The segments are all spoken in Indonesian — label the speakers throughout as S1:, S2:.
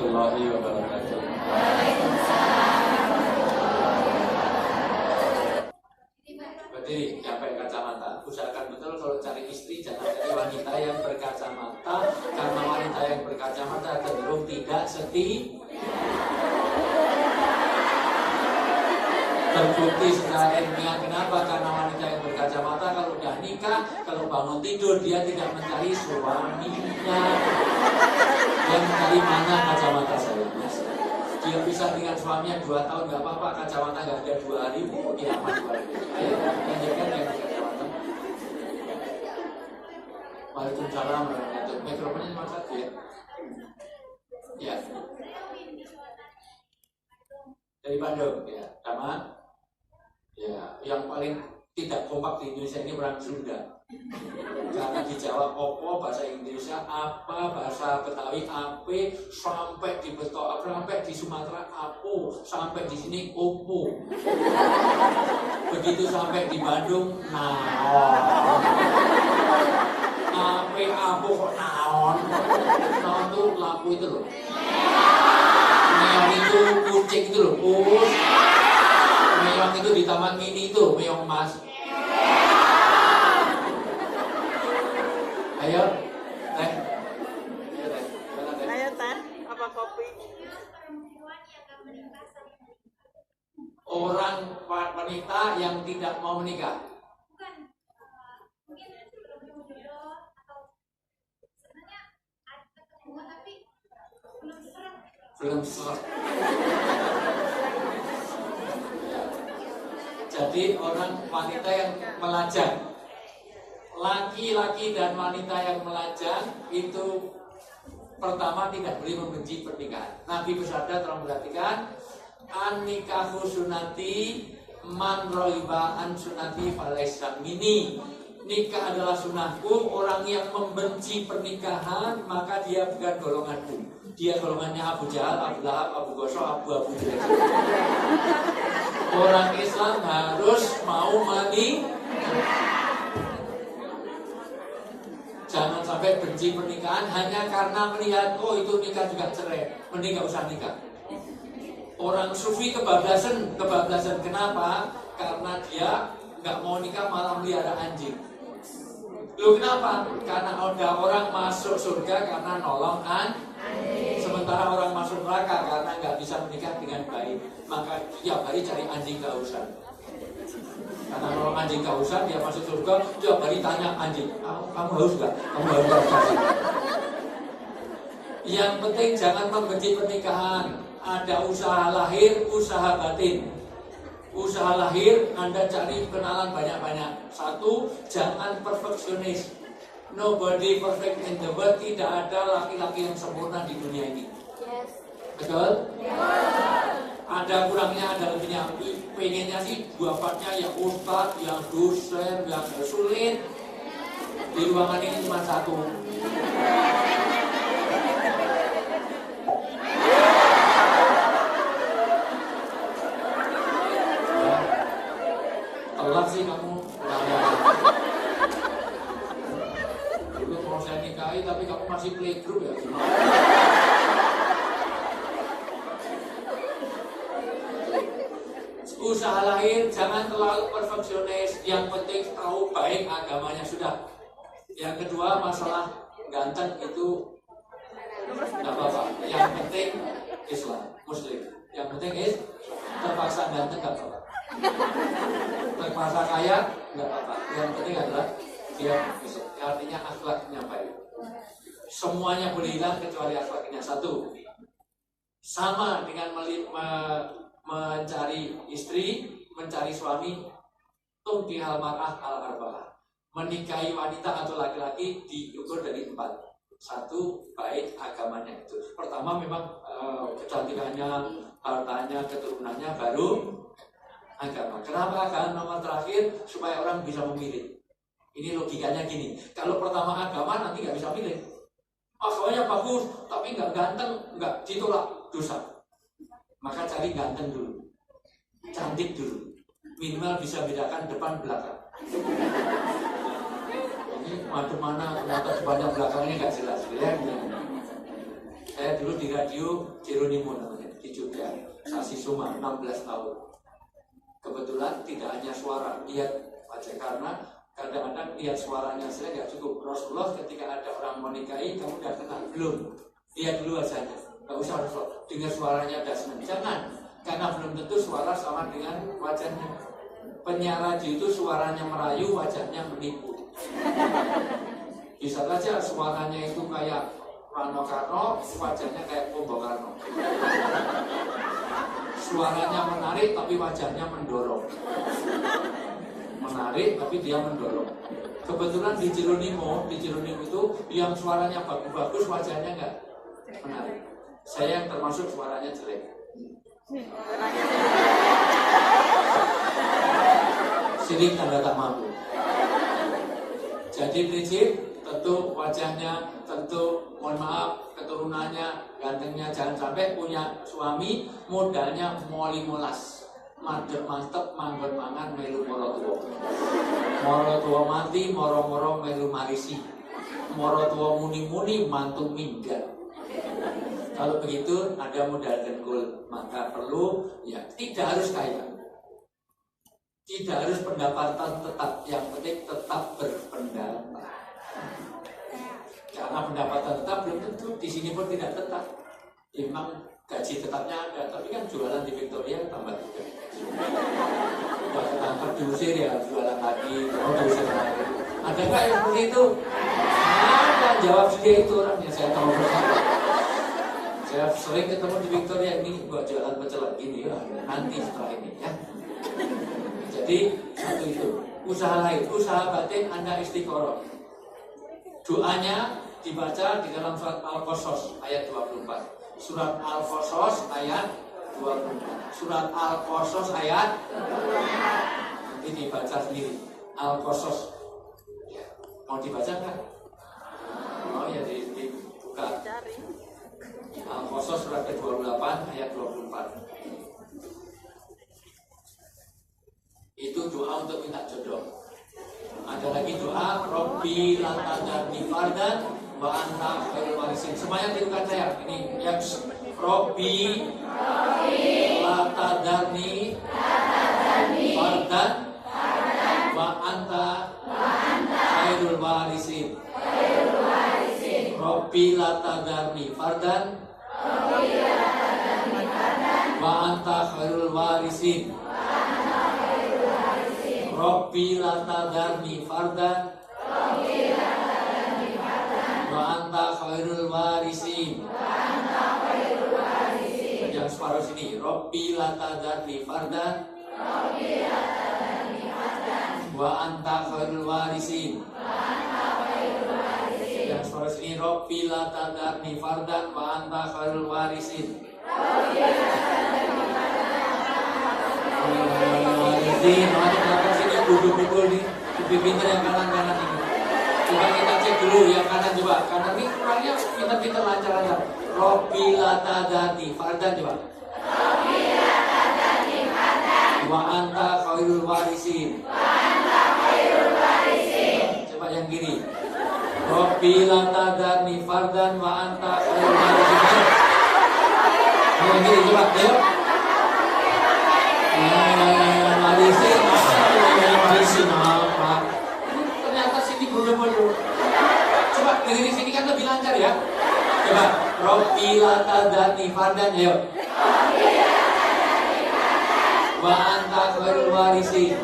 S1: warahmatullahi wabarakatuh. Berdiri, yang pakai kacamata. Usahakan betul kalau cari istri jangan cari wanita yang berkacamata, karena wanita yang berkacamata cenderung tidak setia. Terbukti secara ilmiah. Kenapa? Karena wanita yang berkacamata kalau udah nikah, kalau bangun tidur dia tidak mencari suaminya, dia mencari mana kacamata saya. Dia bisa dengan suaminya 2 tahun nggak apa-apa, kacamata nggak ada 2 hari, dia aman 2 hari. Ayo lanjutkan yang berkacamata. Waalaikumsalam warahmatullahi. Mikrofonnya cuma 1 ya. Ya. Dari Bandung ya, sama. Ya, yang paling tidak kompak di Indonesia ini orang Sunda. Karena dijawab opo bahasa Indonesia, apa bahasa Betawi ape, sampai di Beto, sampai di Sumatera apo, sampai di sini opo. Begitu sampai di Bandung naon. Ape apo kok naon? Naon itu lapu itu loh. Meong itu kucing itu loh, pus. Meong itu di taman mini itu, meong mas. Ayo, teh.
S2: Ayo teh, apa kopi?
S1: Orang wanita yang tidak mau menikah.
S3: Bukan, mungkin belum jodoh atau sebenarnya ada ketemu tapi belum seret.
S1: Belum seret. Jadi orang wanita yang melajang, laki-laki dan wanita yang melajang itu pertama tidak boleh membenci pernikahan. Nabi bersabda, tolong perhatikan, an-nikahu sunati man roiba an sunati falaysa minni. Nikah adalah sunahku. Orang yang membenci pernikahan maka dia bukan golonganku. Dia golongannya Abu Jahal, Abu Lahab, Abu Gosok, Abu Jelek. Orang Islam harus mau jangan sampai benci pernikahan hanya karena melihat oh itu nikah juga cerai, mending gak usah nikah. Orang sufi kebablasan. Kenapa? Karena dia nggak mau nikah malah melihara anjing. Loh kenapa? Karena ada orang masuk surga karena nolong anjing. Sementara orang masuk neraka karena nggak bisa menikah dengan baik, maka tiap hari cari anjing kehausan. Karena nolong anjing kehausan, dia masuk surga, tiap hari tanya anjing, kamu haus nggak? Kamu haus nggak? Yang penting jangan membenci pernikahan. Ada usaha lahir, usaha batin. Usaha lahir, Anda cari kenalan banyak-banyak. 1, jangan perfeksionis. Nobody perfect in the world. Tidak ada laki-laki yang sempurna di dunia ini.
S3: Yes.
S1: Betul? Ada kurangnya, ada lebihnya. Pengennya sih bapaknya yang ustadz, yang dosen, yang sulit. Di ruangan ini cuma 1. Telat sih kamu. Dulu mau saya nikahi tapi kamu masih playgroup ya. Usaha lahir jangan terlalu perfeksionis. Yang penting tahu baik agamanya sudah. Yang kedua masalah ganteng itu tidak apa-apa. Yang penting Islam, Muslim. Yang penting terpaksa ganteng tidak apa-apa. Terpaksa kaya nggak apa-apa. Yang penting adalah dia artinya akhlaknya baik. Semuanya boleh hilang kecuali akhlaknya. 1, sama dengan mencari istri, mencari suami, tungkihal mar'ah al-arba'ah. Menikahi wanita atau laki-laki diukur dari 4. 1, baik agamanya itu. Pertama memang kecantikannya, hartanya, keturunannya, baru agama. Kenapa agama nomor terakhir? Supaya orang bisa memilih. Ini logikanya gini. Kalau pertama agama nanti nggak bisa milih. Agamanya bagus, tapi nggak ganteng, nggak ditolak, dosa. Maka cari ganteng dulu, cantik dulu, minimal bisa bedakan depan belakang. Ini madep mana, ternyata depannya belakangnya nggak jelas. Saya saya dulu di radio Jeronimo namanya di Jogja, Sasi Suma 16 tahun. Kebetulan tidak hanya suara, lihat wajah, karena kadang-kadang lihat suaranya saya nggak cukup. Rasulullah ketika ada orang mau nikahi, kamu udah kenal belum? Lihat dulu wajahnya, nggak usah Rasul dengar suaranya udah senang. Jangan, karena belum tentu suara sama dengan wajahnya. Penyiar radio itu suaranya merayu, wajahnya menipu. Bisa saja suaranya itu kayak Rano Karno, wajahnya kayak Pombo Karno. Suaranya menarik tapi wajahnya mendorong. Menarik tapi dia mendorong. Kebetulan di Jeronimo itu yang suaranya bagus-bagus, wajahnya enggak menarik. Saya yang termasuk suaranya jelek. Sirik tanda tak mampu. Jadi prinsip tentu wajahnya, tentu mohon maaf keturunannya, gantengnya, jangan sampai punya suami modalnya moli molas, madep mantep, manggon mangan melu moro tua mati, moro melu marisi, moro tua muni mantu minggat. Kalau begitu ada modal dengkul, maka perlu ya tidak harus kaya, tidak harus pendapatan tetap, yang penting tetap berpendapat. Karena pendapatan tetap belum tentu, di sini pun tidak tetap. Memang gaji tetapnya ada, tapi kan jualan di Victoria tambah juga. Udah ketangkap diusir ya, jualan lagi, diusir lagi. Ada nggak yang seperti itu? Ada, jawab dia itu orangnya, saya tahu bersama. Saya sering ketemu di Victoria, ini buat jualan pecel gini ya, nanti setelah ini ya. Jadi satu itu, usaha lain, usaha batin Anda istiqoroh. Doanya dibaca di dalam surat Al-Qasas ayat 24. Surat Al-Qasas ayat 24. Surat Al-Qasas ayat 24. Nanti dibaca sendiri. Al-Qasas. Ya. Mau dibaca kan? Oh ya, dibuka. Al-Qasas surat ke-28 ayat 24. Itu doa untuk minta jodoh. Ada lagi doa Robbi latadani fardan wa anta khairul warisin. Semuanya tirukan saya. Ini yang Robbi latadani fardan wa anta khairul warisin. Robbi latadani fardan wa anta khairul warisin. Robbi latadharni fardan wa anta khairul warisin. Yang separuh sini, Robbi latadharni fardan wa anta khairul warisin. Yang separuh sini, Robbi latadharni fardan wa anta khairul warisin. Pukul nih, lebih pintar yang kanan ini. Coba kita cek dulu yang kanan, coba kanan ini kurangnya pintar lancar. Robbi latadani fardan, coba. Robbi latadani fardan. Wa anta khairul warisin. Coba yang kiri. Robbi latadani fardan wa anta khairul warisin. Yang kiri coba, ayo. Warisin apa? Ternyata sini bodoh-bodoh. Coba dari sini kan lebih lancar ya. Coba Robbi latadani fardan, ayo. Wa anta khairul warisin.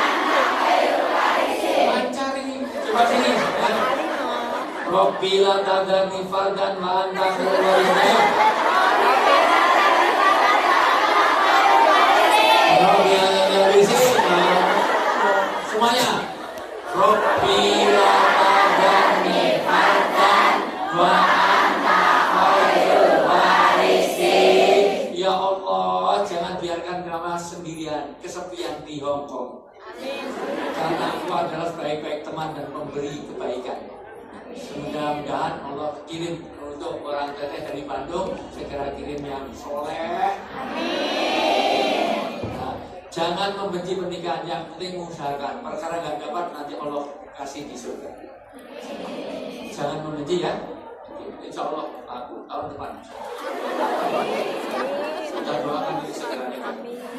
S1: Lancar ini. Coba sini. Robbi latadani fardan wa anta khairul warisin, ayo. Semuanya Robbi latadani fardan wa anta khairul warisin. Ya Allah, jangan biarkan kami sendirian, kesepian di Hong Kong. Karena Engkau adalah sebaik-baik teman dan pemberi kebaikan. Mudah-mudahan Allah kirim untuk orang teteh dari Bandung, segera kirim yang soleh. Jangan membenci pernikahan, yang penting mengusahakan. Perkara nggak dapat nanti Allah kasih di surga. Jangan membenci ya. Insya Allah aku tahun depan. Kita doakan ini segera nikah.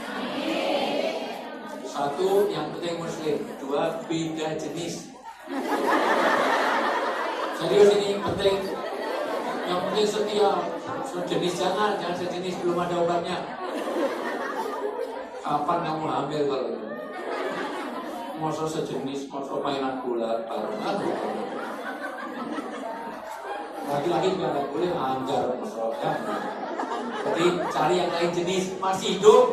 S1: Satu, yang penting muslim. Dua, beda jenis. Serius ini penting. Yang penting setia. Sejenis jangan sejenis, belum ada obatnya. Kapan kamu hamil kalau itu? Masa sejenis, masa mainan bola bareng. Laki-laki juga nggak boleh anggar masalahnya. Jadi cari yang lain jenis, masih hidup.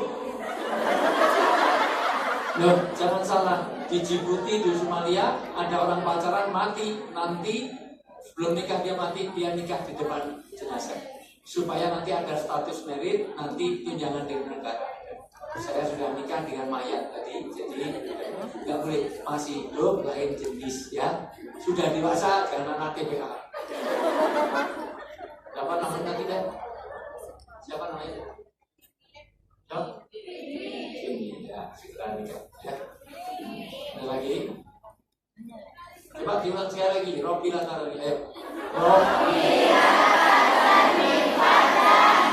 S1: Loh, jangan salah. Di Djibouti, di Somalia ada orang pacaran mati, nanti sebelum nikah dia mati, dia nikah di depan jenazah supaya nanti ada status merit, nanti tunjangan dari negara. Saya sudah nikah dengan mayat tadi, jadi nggak boleh, masih hidup lain jenis ya. Sudah dewasa jangan anak TPK. Siapa namanya tidak? Siapa namanya? Siapa? Ini ya, segera nikah ya. Ada lagi? Coba diulang sekali lagi. Robbila tarani. Ayo. Robbila tarani padang.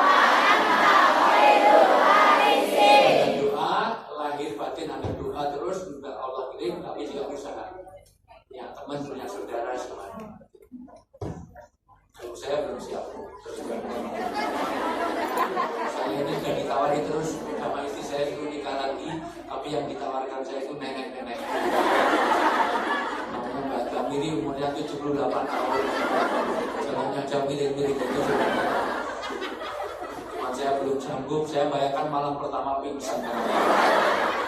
S1: Ada doa, lahir batin ada doa terus juga Allah kirim, tapi juga usaha. Ya teman punya saudara semuanya. Kalau saya belum siap. Saya ini sudah ditawari terus sama istri saya itu nikah lagi, tapi yang ditawarkan saya itu nenek-nenek. Namanya Mbak Jamili, umurnya 78 tahun. Jalannya jauh miring-miring itu. Cuma saya belum sanggup, saya bayangkan malam pertama pingsan.